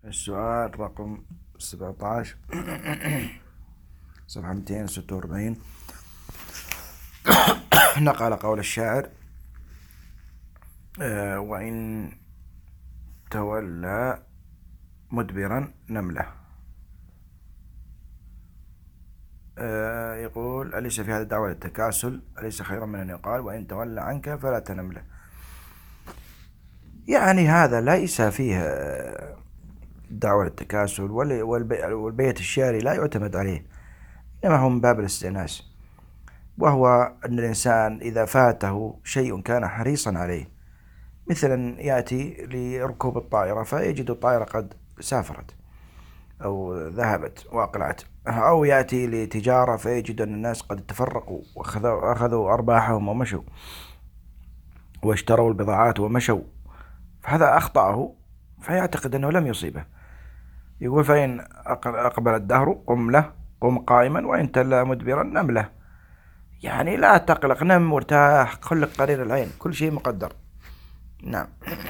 السؤال رقم 17 صفحة 246. نقل قول الشاعر: وإن تولى مدبرا نملة. يقول: أليس في هذا الدعوة للتكاسل؟ أليس خيرا من أن يقال وإن تولى عنك فلا تنمله؟ يعني هذا ليس فيه دعوة للتكاسل، والبيت الشعري لا يعتمد عليه، إنما هو من باب الاستئناس، وهو أن الإنسان إذا فاته شيء كان حريصا عليه، مثلا يأتي لركوب الطائرة فيجد الطائرة قد سافرت أو ذهبت وأقلعت، أو يأتي لتجارة فيجد أن الناس قد تفرقوا وأخذوا أرباحهم ومشوا واشتروا البضاعات ومشوا، فهذا أخطأه فيعتقد أنه لم يصيبه. يقول: فإن أقبل الدهر قم قائما، وإن تلا مدبرا نمله. يعني لا تقلق، نم مرتاح، خلك قرير العين، كل شيء مقدر. نعم.